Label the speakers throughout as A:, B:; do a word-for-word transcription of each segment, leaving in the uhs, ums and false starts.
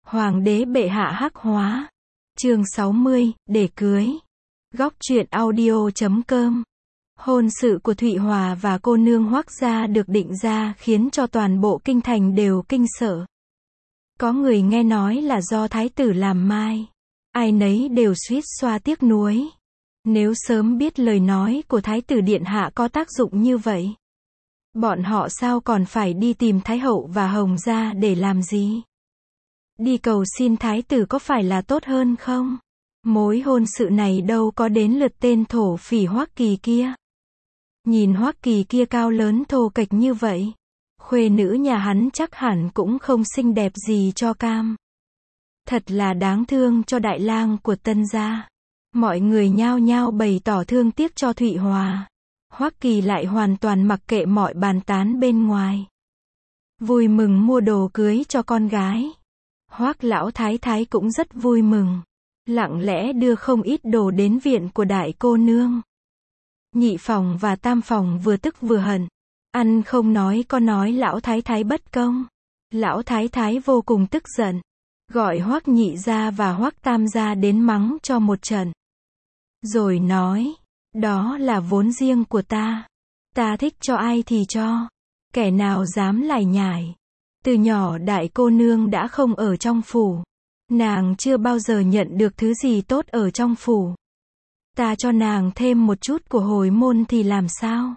A: Hoàng đế bệ hạ hắc hóa. Chương sáu mươi, để cưới. Góc truyện audio chấm com. Hôn sự của Thụy Hòa và cô nương Hoắc gia được định ra khiến cho toàn bộ kinh thành đều kinh sợ. Có người nghe nói là do thái tử làm mai. Ai nấy đều suýt xoa tiếc nuối. Nếu sớm biết lời nói của thái tử điện hạ có tác dụng như vậy, bọn họ sao còn phải đi tìm thái hậu và hồng gia để làm gì? Đi cầu xin thái tử có phải là tốt hơn không? Mối hôn sự này đâu có đến lượt tên thổ phỉ Hoắc Kỳ kia. Nhìn Hoắc Kỳ kia cao lớn thô kệch như vậy, khuê nữ nhà hắn chắc hẳn cũng không xinh đẹp gì cho cam. Thật là đáng thương cho đại lang của Tân gia. Mọi người nhao nhao bày tỏ thương tiếc cho Thụy Hòa. Hoắc Kỳ lại hoàn toàn mặc kệ mọi bàn tán bên ngoài. Vui mừng mua đồ cưới cho con gái. Hoắc lão thái thái cũng rất vui mừng. Lặng lẽ đưa không ít đồ đến viện của đại cô nương. Nhị phòng và tam phòng vừa tức vừa hận. Ăn không nói có nói lão thái thái bất công. Lão thái thái vô cùng tức giận. Gọi Hoắc nhị gia và Hoắc tam gia đến mắng cho một trận. Rồi nói, đó là vốn riêng của ta. Ta thích cho ai thì cho. Kẻ nào dám lải nhải. Từ nhỏ đại cô nương đã không ở trong phủ. Nàng chưa bao giờ nhận được thứ gì tốt ở trong phủ. Ta cho nàng thêm một chút của hồi môn thì làm sao?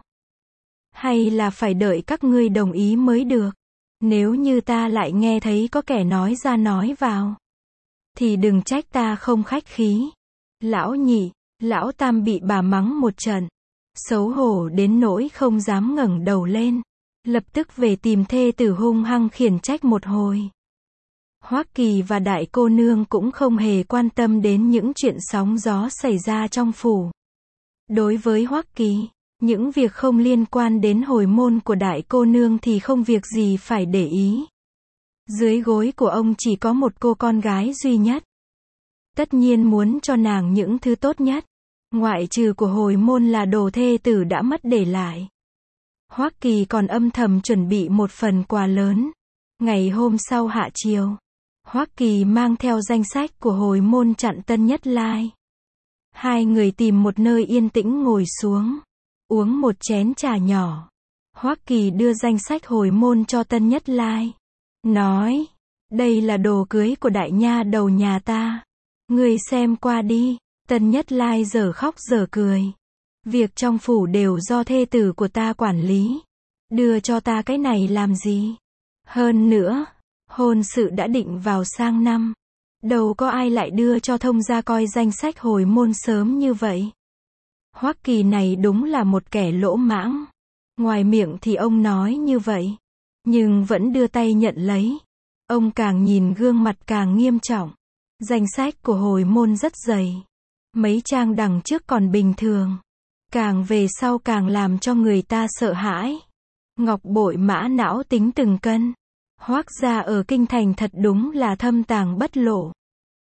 A: Hay là phải đợi các ngươi đồng ý mới được? Nếu như ta lại nghe thấy có kẻ nói ra nói vào, thì đừng trách ta không khách khí. Lão nhị, lão tam bị bà mắng một trận. Xấu hổ đến nỗi không dám ngẩng đầu lên. Lập tức về tìm thê tử hung hăng khiển trách một hồi. Hoắc Kỳ và đại cô nương cũng không hề quan tâm đến những chuyện sóng gió xảy ra trong phủ. Đối với Hoắc Kỳ, những việc không liên quan đến hồi môn của đại cô nương thì không việc gì phải để ý. Dưới gối của ông chỉ có một cô con gái duy nhất. Tất nhiên muốn cho nàng những thứ tốt nhất. Ngoại trừ của hồi môn là đồ thê tử đã mất để lại. Hoắc Kỳ còn âm thầm chuẩn bị một phần quà lớn. Ngày hôm sau hạ chiều, Hoắc Kỳ mang theo danh sách của hồi môn chặn Tân Nhất Lai. Hai người tìm một nơi yên tĩnh ngồi xuống, uống một chén trà nhỏ. Hoắc Kỳ đưa danh sách hồi môn cho Tân Nhất Lai. Nói, đây là đồ cưới của đại nha đầu nhà ta. Ngươi xem qua đi. Tân Nhất Lai giờ khóc giờ cười. Việc trong phủ đều do thê tử của ta quản lý. Đưa cho ta cái này làm gì? Hơn nữa, hôn sự đã định vào sang năm. Đâu có ai lại đưa cho thông gia coi danh sách hồi môn sớm như vậy. Hoắc Kỳ này đúng là một kẻ lỗ mãng. Ngoài miệng thì ông nói như vậy, nhưng vẫn đưa tay nhận lấy. Ông càng nhìn gương mặt càng nghiêm trọng. Danh sách của hồi môn rất dày. Mấy trang đằng trước còn bình thường. Càng về sau càng làm cho người ta sợ hãi. Ngọc bội mã não tính từng cân. Hoắc gia ở kinh thành thật đúng là thâm tàng bất lộ.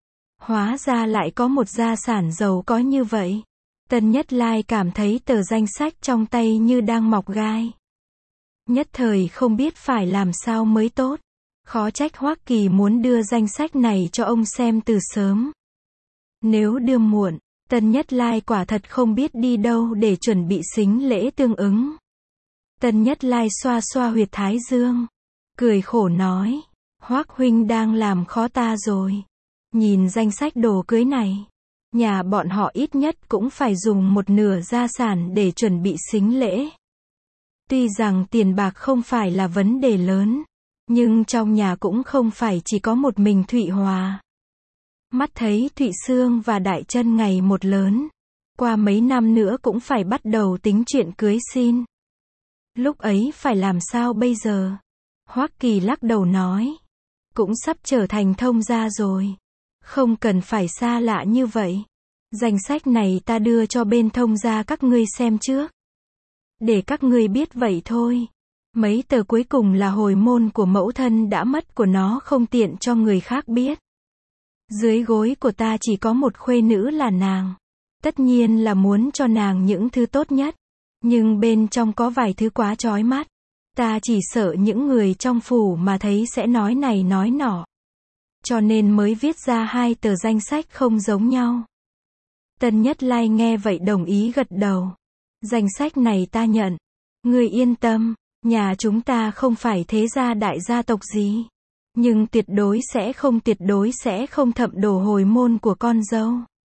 A: Hóa ra lại có một gia sản giàu có như vậy. Tân Nhất Lai cảm thấy tờ danh sách trong tay như đang mọc gai. Nhất thời không biết phải làm sao mới tốt. Khó trách Hoắc Kỳ muốn đưa danh sách này cho ông xem từ sớm. Nếu đưa muộn, Tân Nhất Lai quả thật không biết đi đâu để chuẩn bị sính lễ tương ứng. Tân Nhất Lai xoa xoa huyệt thái dương, cười khổ nói, Hoắc huynh đang làm khó ta rồi. Nhìn danh sách đồ cưới này, nhà bọn họ ít nhất cũng phải dùng một nửa gia sản để chuẩn bị sính lễ. Tuy rằng tiền bạc không phải là vấn đề lớn, nhưng trong nhà cũng không phải chỉ có một mình Thụy Hòa. Mắt thấy Thụy Sương và Đại Trân ngày một lớn, qua mấy năm nữa cũng phải bắt đầu tính chuyện cưới xin. Lúc ấy phải làm sao bây giờ? Hoắc Kỳ lắc đầu nói, cũng sắp trở thành thông gia rồi. Không cần phải xa lạ như vậy. Danh sách này ta đưa cho bên thông gia các ngươi xem trước. Để các ngươi biết vậy thôi. Mấy tờ cuối cùng là hồi môn của mẫu thân đã mất của nó không tiện cho người khác biết. Dưới gối của ta chỉ có một khuê nữ là nàng. Tất nhiên là muốn cho nàng những thứ tốt nhất. Nhưng bên trong có vài thứ quá chói mắt. Ta chỉ sợ những người trong phủ mà thấy sẽ nói này nói nọ. cho nên mới viết ra hai tờ danh sách không giống nhau. Tân Nhất Lai nghe vậy đồng ý gật đầu. Danh sách này ta nhận. Ngươi yên tâm, nhà chúng ta không phải thế gia đại gia tộc gì. Nhưng tuyệt đối sẽ không tuyệt đối sẽ không thậm đồ hồi môn của con dâu.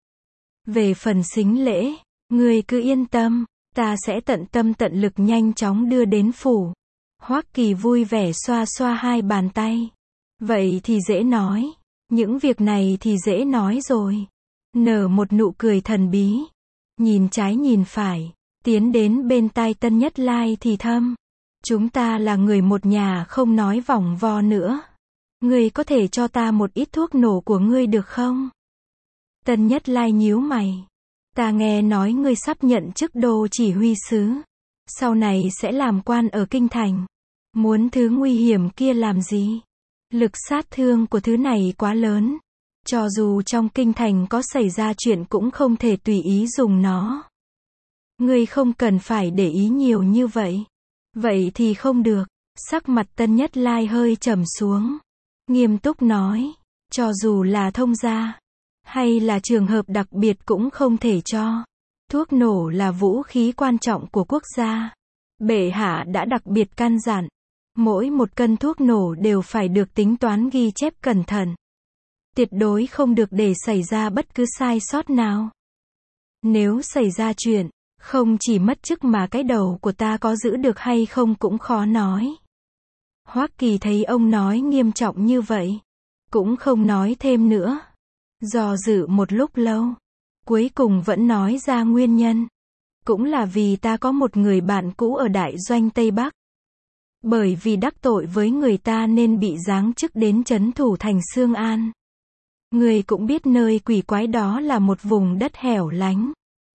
A: Về phần sính lễ, ngươi cứ yên tâm, ta sẽ tận tâm tận lực nhanh chóng đưa đến phủ. Hoắc Kỳ vui vẻ xoa xoa hai bàn tay. Vậy thì dễ nói. Những việc này thì dễ nói rồi. Nở một nụ cười thần bí. Nhìn trái nhìn phải. Tiến đến bên tai Tân Nhất Lai thì thầm. Chúng ta là người một nhà không nói vòng vo nữa. Ngươi có thể cho ta một ít thuốc nổ của ngươi được không? Tân Nhất Lai nhíu mày. Ta nghe nói ngươi sắp nhận chức đô chỉ huy sứ. Sau này sẽ làm quan ở kinh thành. Muốn thứ nguy hiểm kia làm gì? Lực sát thương của thứ này quá lớn. Cho dù trong kinh thành có xảy ra chuyện cũng không thể tùy ý dùng nó. Ngươi không cần phải để ý nhiều như vậy. Vậy thì không được. Sắc mặt Tân Nhất Lai hơi trầm xuống. Nghiêm túc nói. Cho dù là thông gia. Hay là trường hợp đặc biệt cũng không thể cho. Thuốc nổ là vũ khí quan trọng của quốc gia. Bệ hạ đã đặc biệt căn dặn. Mỗi một cân thuốc nổ đều phải được tính toán ghi chép cẩn thận. Tuyệt đối không được để xảy ra bất cứ sai sót nào. Nếu xảy ra chuyện, không chỉ mất chức mà cái đầu của ta có giữ được hay không cũng khó nói. Hoắc Kỳ thấy ông nói nghiêm trọng như vậy. Cũng không nói thêm nữa. Do dự một lúc lâu. Cuối cùng vẫn nói ra nguyên nhân. Cũng là vì ta có một người bạn cũ ở đại doanh Tây Bắc. Bởi vì đắc tội với người ta nên bị giáng chức đến trấn thủ thành Sương An. Người cũng biết nơi quỷ quái đó là một vùng đất hẻo lánh.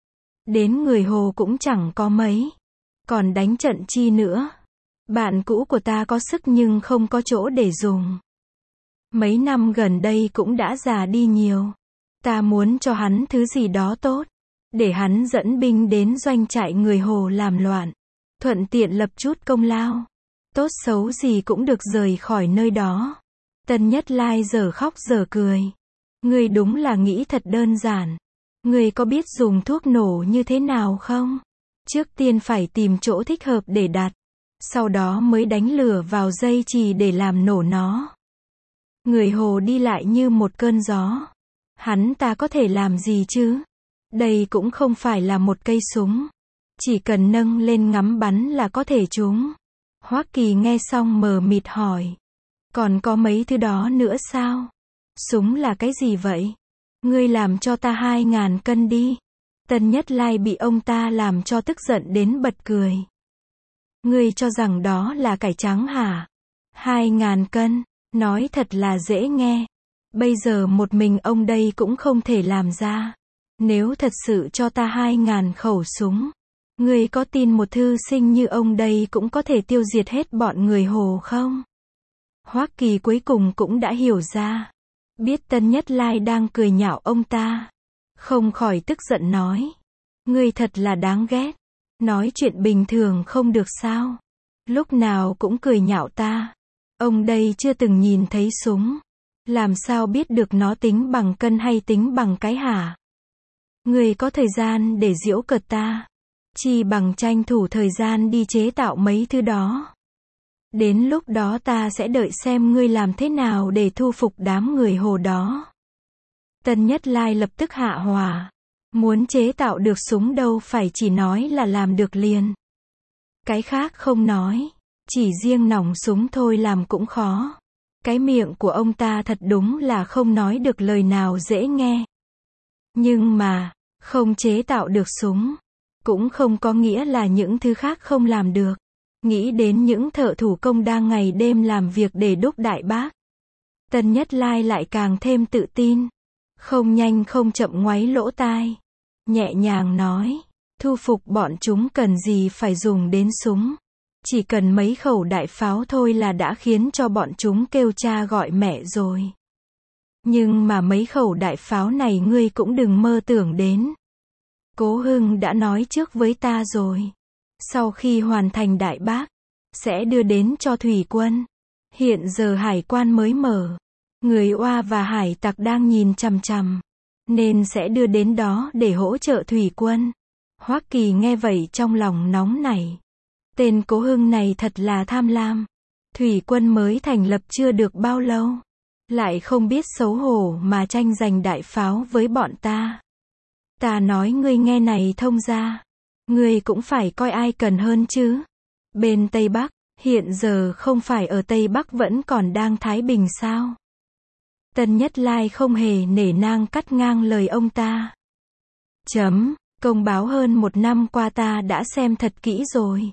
A: Đến người Hồ cũng chẳng có mấy. Còn đánh trận chi nữa. Bạn cũ của ta có sức nhưng không có chỗ để dùng. Mấy năm gần đây cũng đã già đi nhiều. Ta muốn cho hắn thứ gì đó tốt. Để hắn dẫn binh đến doanh trại người Hồ làm loạn. Thuận tiện lập chút công lao. Tốt xấu gì cũng được rời khỏi nơi đó. Tân Nhất Lai giờ khóc giờ cười. Ngươi đúng là nghĩ thật đơn giản. Ngươi có biết dùng thuốc nổ như thế nào không? Trước tiên phải tìm chỗ thích hợp để đặt. Sau đó mới đánh lửa vào dây chì để làm nổ nó. Người Hồ đi lại như một cơn gió. Hắn ta có thể làm gì chứ? Đây cũng không phải là một cây súng. Chỉ cần nâng lên ngắm bắn là có thể trúng. Hoắc Kỳ nghe xong mờ mịt hỏi. Còn có mấy thứ đó nữa sao? Súng là cái gì vậy? Ngươi làm cho ta hai ngàn cân đi. Tân Nhất Lai bị ông ta làm cho tức giận đến bật cười. Ngươi cho rằng đó là cải trắng hả? Hai ngàn cân, nói thật là dễ nghe. Bây giờ một mình ông đây cũng không thể làm ra. Nếu thật sự cho ta hai ngàn khẩu súng, ngươi có tin một thư sinh như ông đây cũng có thể tiêu diệt hết bọn người Hồ không? Hoắc Kỳ cuối cùng cũng đã hiểu ra. Biết Tân Nhất Lai đang cười nhạo ông ta. Không khỏi tức giận nói. Ngươi thật là đáng ghét. Nói chuyện bình thường không được sao? Lúc nào cũng cười nhạo ta. Ông đây chưa từng nhìn thấy súng. Làm sao biết được nó tính bằng cân hay tính bằng cái hả? Ngươi có thời gian để giễu cợt ta. Chi bằng tranh thủ thời gian đi chế tạo mấy thứ đó. Đến lúc đó ta sẽ đợi xem ngươi làm thế nào để thu phục đám người Hồ đó. Tân Nhất Lai lập tức hạ hỏa. Muốn chế tạo được súng đâu phải chỉ nói là làm được liền. Cái khác không nói. Chỉ riêng nòng súng thôi làm cũng khó. Cái miệng của ông ta thật đúng là không nói được lời nào dễ nghe. Nhưng mà, không chế tạo được súng. Cũng không có nghĩa là những thứ khác không làm được. Nghĩ đến những thợ thủ công đang ngày đêm làm việc để đúc đại bác. Tân Nhất Lai lại càng thêm tự tin. Không nhanh không chậm ngoáy lỗ tai. Nhẹ nhàng nói. Thu phục bọn chúng cần gì phải dùng đến súng. Chỉ cần mấy khẩu đại pháo thôi là đã khiến cho bọn chúng kêu cha gọi mẹ rồi. Nhưng mà mấy khẩu đại pháo này ngươi cũng đừng mơ tưởng đến. Cố Hưng đã nói trước với ta rồi. Sau khi hoàn thành đại bác, sẽ đưa đến cho thủy quân. Hiện giờ hải quan mới mở. Người Oa và hải tặc đang nhìn chằm chằm, nên sẽ đưa đến đó để hỗ trợ thủy quân. Hoắc Kỳ nghe vậy trong lòng nóng nảy. Tên Cố Hưng này thật là tham lam. Thủy quân mới thành lập chưa được bao lâu, lại không biết xấu hổ mà tranh giành đại pháo với bọn ta. Ta nói ngươi nghe này thông ra, ngươi cũng phải coi ai cần hơn chứ. Bên Tây Bắc, hiện giờ không phải ở Tây Bắc vẫn còn đang thái bình sao? Tân Nhất Lai không hề nể nang cắt ngang lời ông ta. Chấm, công báo hơn một năm qua ta đã xem thật kỹ rồi.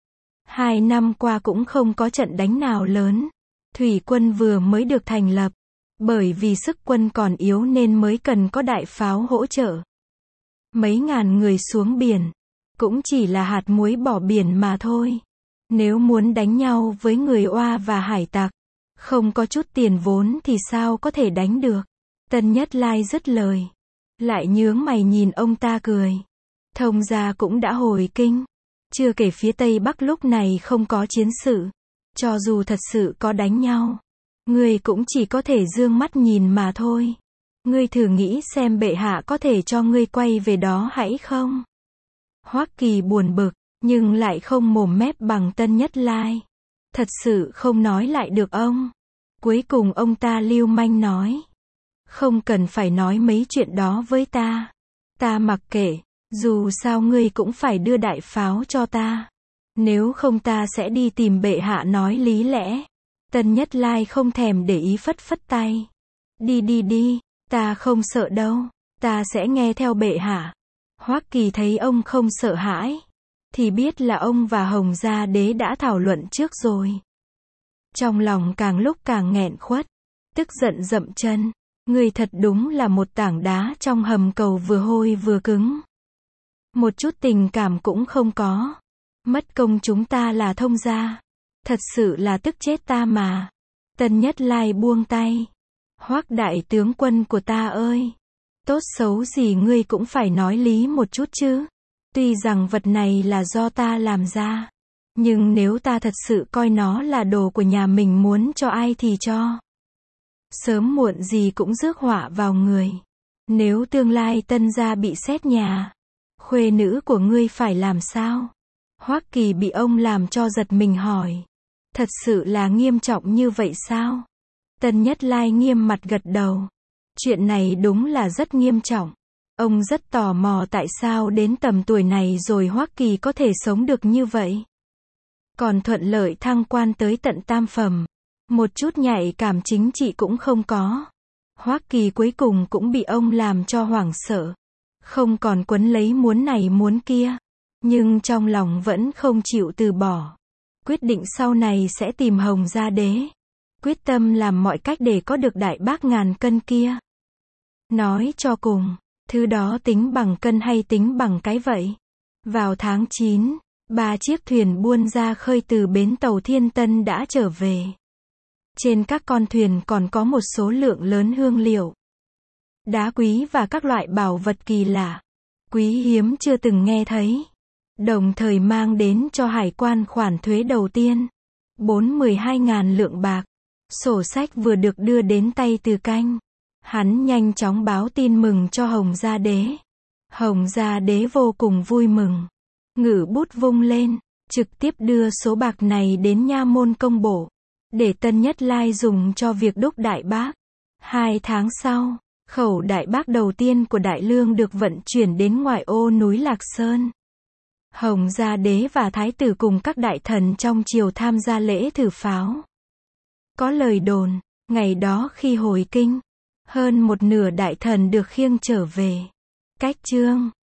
A: Hai năm qua cũng không có trận đánh nào lớn. Thủy quân vừa mới được thành lập, bởi vì sức quân còn yếu nên mới cần có đại pháo hỗ trợ. Mấy ngàn người xuống biển, cũng chỉ là hạt muối bỏ biển mà thôi. Nếu muốn đánh nhau với người Oa và hải tặc, không có chút tiền vốn thì sao có thể đánh được. Tân Nhất Lai dứt lời, lại nhướng mày nhìn ông ta cười. Thông gia cũng đã hồi kinh, chưa kể phía Tây Bắc lúc này không có chiến sự. Cho dù thật sự có đánh nhau, ngươi cũng chỉ có thể dương mắt nhìn mà thôi. Ngươi thử nghĩ xem bệ hạ có thể cho ngươi quay về đó hãy không? Hoắc Kỳ buồn bực, nhưng lại không mồm mép bằng Tân Nhất Lai. Thật sự không nói lại được ông. Cuối cùng ông ta lưu manh nói. Không cần phải nói mấy chuyện đó với ta. Ta mặc kệ, dù sao ngươi cũng phải đưa đại pháo cho ta. Nếu không ta sẽ đi tìm bệ hạ nói lý lẽ. Tân Nhất Lai không thèm để ý phất phất tay. Đi đi đi, ta không sợ đâu, ta sẽ nghe theo bệ hạ. Hoắc Kỳ thấy ông không sợ hãi, thì biết là ông và Hồng Gia Đế đã thảo luận trước rồi. Trong lòng càng lúc càng nghẹn khuất, tức giận dậm chân. Người thật đúng là một tảng đá trong hầm cầu vừa hôi vừa cứng. Một chút tình cảm cũng không có. Mất công chúng ta là thông gia. Thật sự là tức chết ta mà. Tân Nhất Lai buông tay. Hoắc đại tướng quân của ta ơi. Tốt xấu gì ngươi cũng phải nói lý một chút chứ. Tuy rằng vật này là do ta làm ra. Nhưng nếu ta thật sự coi nó là đồ của nhà mình muốn cho ai thì cho. Sớm muộn gì cũng rước họa vào người. Nếu tương lai Tân gia bị xét nhà, khuê nữ của ngươi phải làm sao? Hoắc Kỳ bị ông làm cho giật mình hỏi. Thật sự là nghiêm trọng như vậy sao? Tân Nhất Lai nghiêm mặt gật đầu. Chuyện này đúng là rất nghiêm trọng. Ông rất tò mò tại sao đến tầm tuổi này rồi Hoắc Kỳ có thể sống được như vậy. Còn thuận lợi thăng quan tới tận tam phẩm. Một chút nhạy cảm chính trị cũng không có. Hoắc Kỳ cuối cùng cũng bị ông làm cho hoảng sợ. Không còn quấn lấy muốn này muốn kia. Nhưng trong lòng vẫn không chịu từ bỏ. Quyết định sau này sẽ tìm Hồng Gia Đế. Quyết tâm làm mọi cách để có được đại bác ngàn cân kia. Nói cho cùng, thứ đó tính bằng cân hay tính bằng cái vậy? Vào tháng chín, ba chiếc thuyền buôn ra khơi từ bến tàu Thiên Tân đã trở về. Trên các con thuyền còn có một số lượng lớn hương liệu, đá quý và các loại bảo vật kỳ lạ, quý hiếm chưa từng nghe thấy. Đồng thời mang đến cho hải quan khoản thuế đầu tiên, bốn mươi hai ngàn lượng bạc. Sổ sách vừa được đưa đến tay Từ Canh. Hắn nhanh chóng báo tin mừng cho Hồng Gia Đế. Hồng Gia Đế vô cùng vui mừng. Ngự bút vung lên, trực tiếp đưa số bạc này đến nha môn công bộ, để Tân Nhất Lai dùng cho việc đúc đại bác. Hai tháng sau, khẩu đại bác đầu tiên của Đại Lương được vận chuyển đến ngoại ô núi Lạc Sơn. Hồng Gia Đế và Thái tử cùng các đại thần trong triều tham gia lễ thử pháo. Có lời đồn, ngày đó khi hồi kinh, hơn một nửa đại thần được khiêng trở về. Cách chương